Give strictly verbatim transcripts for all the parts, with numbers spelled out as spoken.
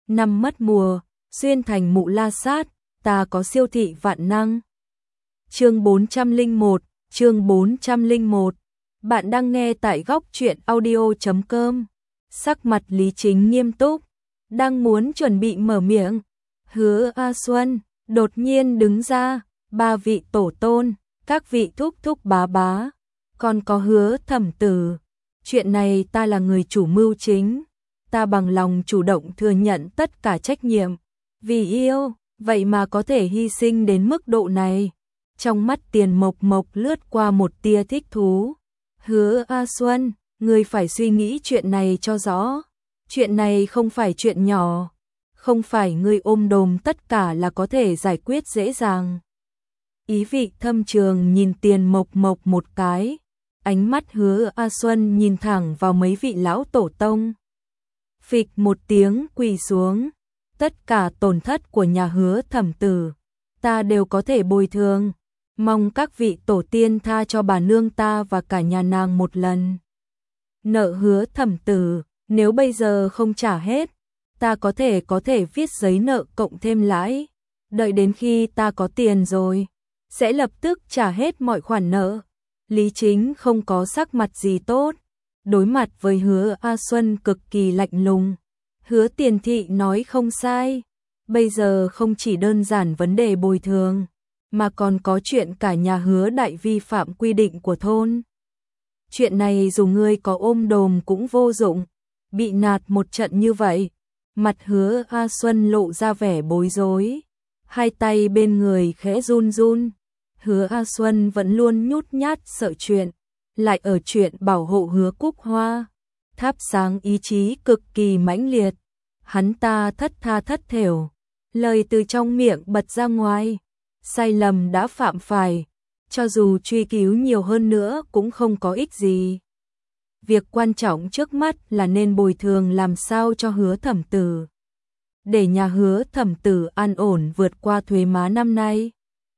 năm mất mùa, xuyên thành mụ la sát, ta có siêu thị vạn năng. Chương bốn trăm lẻ một, chương bốn trăm lẻ một. Bạn đang nghe tại góc truyện audio chấm com. Sắc mặt Lý Chính nghiêm túc, đang muốn chuẩn bị mở miệng. Hứa A Xuân đột nhiên đứng ra, ba vị tổ tôn, các vị thúc thúc bá bá, còn có Hứa Thẩm Tử. Chuyện này ta là người chủ mưu chính, ta bằng lòng chủ động thừa nhận tất cả trách nhiệm. Vì yêu, vậy mà có thể hy sinh đến mức độ này. Trong mắt Tiền Mộc Mộc lướt qua một tia thích thú. Hứa A Xuân, ngươi phải suy nghĩ chuyện này cho rõ. Chuyện này không phải chuyện nhỏ, không phải ngươi ôm đồm tất cả là có thể giải quyết dễ dàng. Ý vị thâm trường nhìn Tiền Mộc Mộc một cái, ánh mắt Hứa A Xuân nhìn thẳng vào mấy vị lão tổ tông. Phịch một tiếng quỳ xuống, tất cả tổn thất của nhà Hứa Thẩm Tử, ta đều có thể bồi thường, mong các vị tổ tiên tha cho bà nương ta và cả nhà nàng một lần. Nợ Hứa Thẩm Tử, nếu bây giờ không trả hết, ta có thể có thể viết giấy nợ cộng thêm lãi, đợi đến khi ta có tiền rồi, sẽ lập tức trả hết mọi khoản nợ. Lý Chính không có sắc mặt gì tốt, đối mặt với Hứa A Xuân cực kỳ lạnh lùng. Hứa Tiền Thị nói không sai, bây giờ không chỉ đơn giản vấn đề bồi thường, mà còn có chuyện cả nhà Hứa đại vi phạm quy định của thôn. Chuyện này dù ngươi có ôm đồm cũng vô dụng, bị nạt một trận như vậy. Mặt Hứa A Xuân lộ ra vẻ bối rối, hai tay bên người khẽ run run. Hứa A Xuân vẫn luôn nhút nhát sợ chuyện, lại ở chuyện bảo hộ Hứa Cúc Hoa, thắp sáng ý chí cực kỳ mãnh liệt. Hắn ta thất tha thất thểu, lời từ trong miệng bật ra ngoài, sai lầm đã phạm phải, cho dù truy cứu nhiều hơn nữa cũng không có ích gì. Việc quan trọng trước mắt là nên bồi thường làm sao cho Hứa Thẩm Tử, để nhà Hứa Thẩm Tử an ổn vượt qua thuế má năm nay.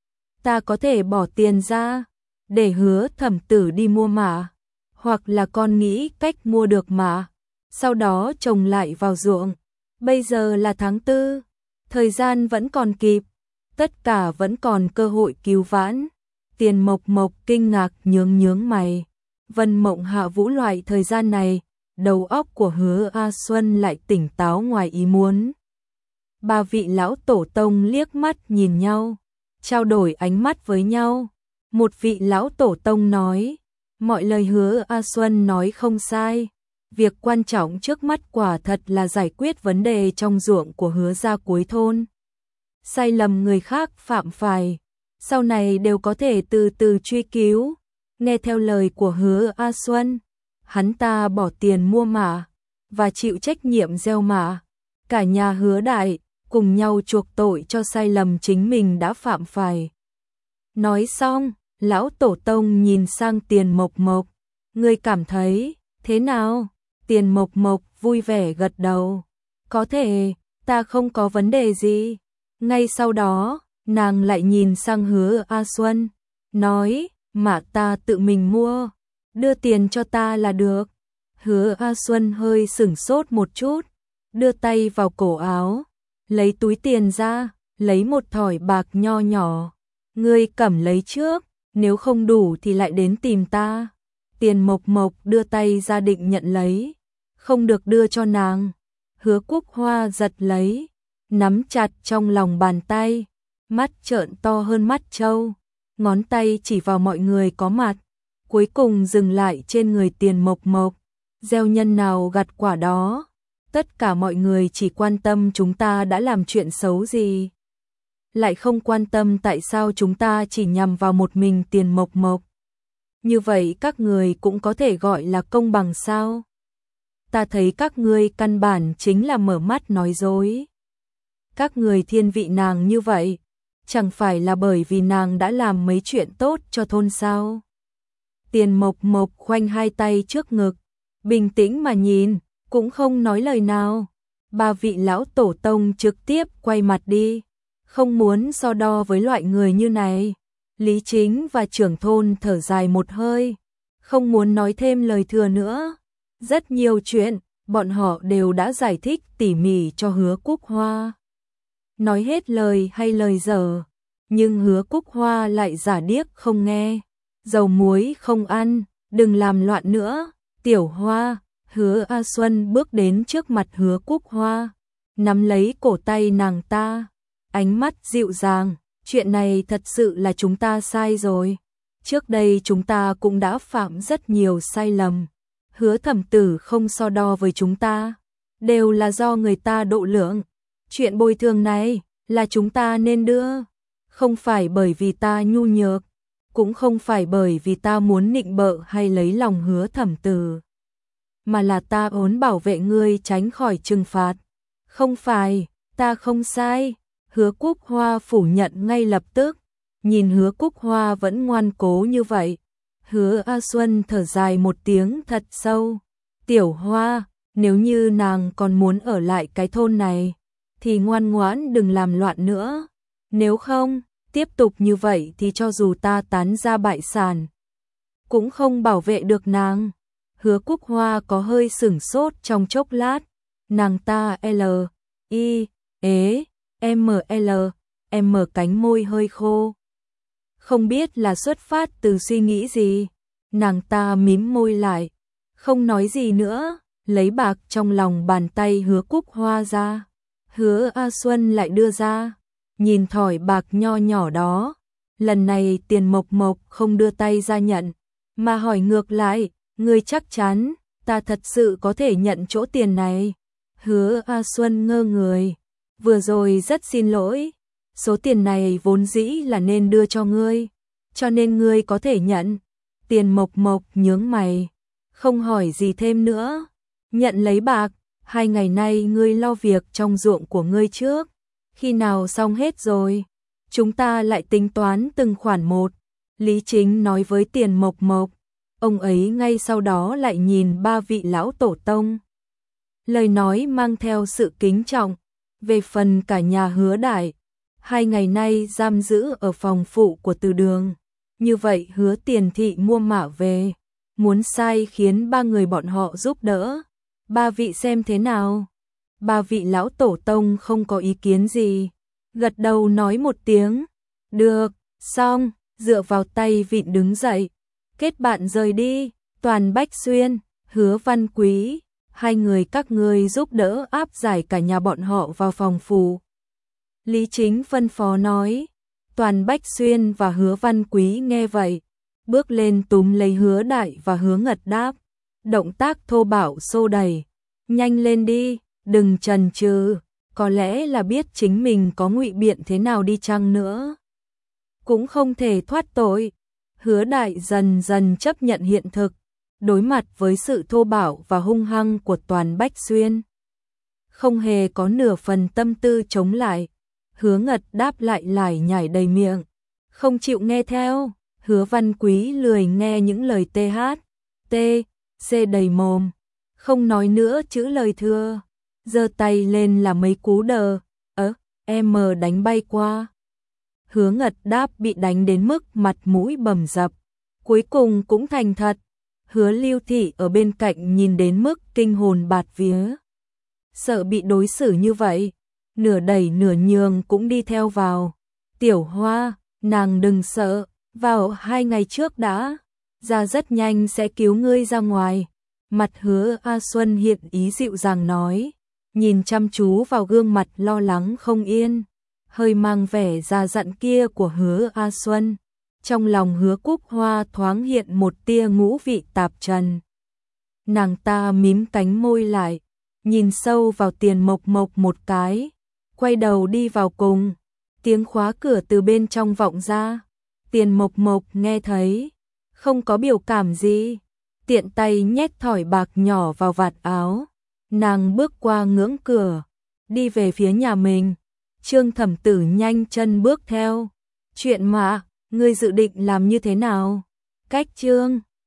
Ta có thể bỏ tiền ra, để Hứa Thẩm Tử đi mua mả, hoặc là con nghĩ cách mua được mả, sau đó trồng lại vào ruộng. Bây giờ là tháng tư, thời gian vẫn còn kịp, tất cả vẫn còn cơ hội cứu vãn. Tiền Mộc Mộc kinh ngạc nhướng nhướng mày. Vân Mộng Hạ Vũ loại thời gian này, đầu óc của Hứa A Xuân lại tỉnh táo ngoài ý muốn. Ba vị lão tổ tông liếc mắt nhìn nhau, trao đổi ánh mắt với nhau. Một vị lão tổ tông nói, mọi lời Hứa A Xuân nói không sai. Việc quan trọng trước mắt quả thật là giải quyết vấn đề trong ruộng của Hứa gia cuối thôn. Sai lầm người khác phạm phải, sau này đều có thể từ từ truy cứu. Nghe theo lời của Hứa A Xuân, hắn ta bỏ tiền mua mả và chịu trách nhiệm gieo mả. Cả nhà Hứa đại cùng nhau chuộc tội cho sai lầm chính mình đã phạm phải. Nói xong, lão tổ tông nhìn sang Tiền Mộc Mộc, ngươi cảm thấy thế nào? Tiền Mộc Mộc vui vẻ gật đầu, có thể, ta không có vấn đề gì. Ngay sau đó, nàng lại nhìn sang Hứa A Xuân, nói, mà ta tự mình mua, đưa tiền cho ta là được. Hứa A Xuân hơi sửng sốt một chút, đưa tay vào cổ áo, lấy túi tiền ra, lấy một thỏi bạc nho nhỏ. Ngươi cầm lấy trước, nếu không đủ thì lại đến tìm ta. Tiền Mộc Mộc đưa tay ra định nhận lấy, không được đưa cho nàng. Hứa Cúc Hoa giật lấy, nắm chặt trong lòng bàn tay, mắt trợn to hơn mắt trâu, ngón tay chỉ vào mọi người có mặt, cuối cùng dừng lại trên người Tiền Mộc Mộc. Gieo nhân nào gặt quả đó, tất cả mọi người chỉ quan tâm chúng ta đã làm chuyện xấu gì, lại không quan tâm tại sao chúng ta chỉ nhằm vào một mình Tiền Mộc Mộc. Như vậy các người cũng có thể gọi là công bằng sao? Ta thấy các ngươi căn bản chính là mở mắt nói dối. Các người thiên vị nàng như vậy, chẳng phải là bởi vì nàng đã làm mấy chuyện tốt cho thôn sao? Tiền Mộc Mộc khoanh hai tay trước ngực, bình tĩnh mà nhìn, cũng không nói lời nào. Ba vị lão tổ tông trực tiếp quay mặt đi, không muốn so đo với loại người như này. Lý Chính và trưởng thôn thở dài một hơi, không muốn nói thêm lời thừa nữa. Rất nhiều chuyện, bọn họ đều đã giải thích tỉ mỉ cho Hứa Cúc Hoa. Nói hết lời hay lời dở, nhưng Hứa Cúc Hoa lại giả điếc không nghe. Dầu muối không ăn, đừng làm loạn nữa, Tiểu Hoa. Hứa A Xuân bước đến trước mặt Hứa Cúc Hoa, nắm lấy cổ tay nàng ta, ánh mắt dịu dàng, chuyện này thật sự là chúng ta sai rồi. Trước đây chúng ta cũng đã phạm rất nhiều sai lầm. Hứa Thẩm Tử không so đo với chúng ta, đều là do người ta độ lượng. Chuyện bồi thường này là chúng ta nên đưa, không phải bởi vì ta nhu nhược, cũng không phải bởi vì ta muốn nịnh bợ hay lấy lòng Hứa Thẩm Tử, mà là ta muốn bảo vệ ngươi tránh khỏi trừng phạt. Không phải, ta không sai. Hứa Cúc Hoa phủ nhận ngay lập tức. Nhìn Hứa Cúc Hoa vẫn ngoan cố như vậy, Hứa A Xuân thở dài một tiếng thật sâu. Tiểu Hoa, nếu như nàng còn muốn ở lại cái thôn này, thì ngoan ngoãn đừng làm loạn nữa. Nếu không, tiếp tục như vậy thì cho dù ta tán ra bại sản, cũng không bảo vệ được nàng. Hứa Cúc Hoa có hơi sửng sốt trong chốc lát, nàng ta L, I, ế, M L, M cánh môi hơi khô. Không biết là xuất phát từ suy nghĩ gì, nàng ta mím môi lại, không nói gì nữa, lấy bạc trong lòng bàn tay Hứa Cúc Hoa ra. Hứa A Xuân lại đưa ra, nhìn thỏi bạc nho nhỏ đó, lần này Tiền Mộc Mộc không đưa tay ra nhận, mà hỏi ngược lại, ngươi chắc chắn, ta thật sự có thể nhận chỗ tiền này. Hứa A Xuân ngơ người, vừa rồi rất xin lỗi, số tiền này vốn dĩ là nên đưa cho ngươi, cho nên ngươi có thể nhận. Tiền Mộc Mộc nhướng mày, không hỏi gì thêm nữa, nhận lấy bạc, hai ngày nay ngươi lo việc trong ruộng của ngươi trước, khi nào xong hết rồi, chúng ta lại tính toán từng khoản một. Lý Chính nói với Tiền Mộc Mộc, ông ấy ngay sau đó lại nhìn ba vị lão tổ tông. Lời nói mang theo sự kính trọng, về phần cả nhà Hứa Đại, hai ngày nay giam giữ ở phòng phụ của Từ Đường. Như vậy Hứa Tiền Thị mua mả về, muốn sai khiến ba người bọn họ giúp đỡ. Ba vị xem thế nào? Ba vị lão tổ tông không có ý kiến gì, gật đầu nói một tiếng, được, xong, dựa vào tay vịn đứng dậy, kết bạn rời đi. Toàn Bách Xuyên, Hứa Văn Quý, hai người các ngươi giúp đỡ áp giải cả nhà bọn họ vào phòng phủ. Lý Chính phân phó nói. Toàn Bách Xuyên và Hứa Văn Quý nghe vậy, bước lên túm lấy Hứa Đại và Hứa Ngật đáp, động tác thô bạo xô đẩy, nhanh lên đi, đừng chần chừ, có lẽ là biết chính mình có ngụy biện thế nào đi chăng nữa, cũng không thể thoát tội. Hứa Đại dần dần chấp nhận hiện thực, đối mặt với sự thô bạo và hung hăng của Toàn Bách Xuyên, không hề có nửa phần tâm tư chống lại. Hứa Ngật đáp lại lải nhải đầy miệng, không chịu nghe theo. Hứa Văn Quý lười nghe những lời th, t, c đầy mồm, không nói nữa chữ lời thưa, giơ tay lên là mấy cú đờ, ớ, em đánh bay qua. Hứa Ngật đáp bị đánh đến mức mặt mũi bầm dập, cuối cùng cũng thành thật. Hứa Lưu Thị ở bên cạnh nhìn đến mức kinh hồn bạt vía, sợ bị đối xử như vậy, nửa đẩy nửa nhường cũng đi theo vào. Tiểu Hoa, nàng đừng sợ, vào hai ngày trước đã, ra rất nhanh sẽ cứu ngươi ra ngoài. Mặt Hứa A Xuân hiện ý dịu dàng nói, nhìn chăm chú vào gương mặt lo lắng không yên, hơi mang vẻ già dặn kia của Hứa A Xuân. Trong lòng Hứa Cúc Hoa thoáng hiện một tia ngũ vị tạp trần. Nàng ta mím cánh môi lại, nhìn sâu vào Tiền Mộc Mộc một cái, quay đầu đi vào cùng. Tiếng khóa cửa từ bên trong vọng ra. Tiền Mộc Mộc nghe thấy, không có biểu cảm gì, tiện tay nhét thỏi bạc nhỏ vào vạt áo. Nàng bước qua ngưỡng cửa, đi về phía nhà mình. Trương Thẩm Tử nhanh chân bước theo. Chuyện mà, ngươi dự định làm như thế nào? Cách Trương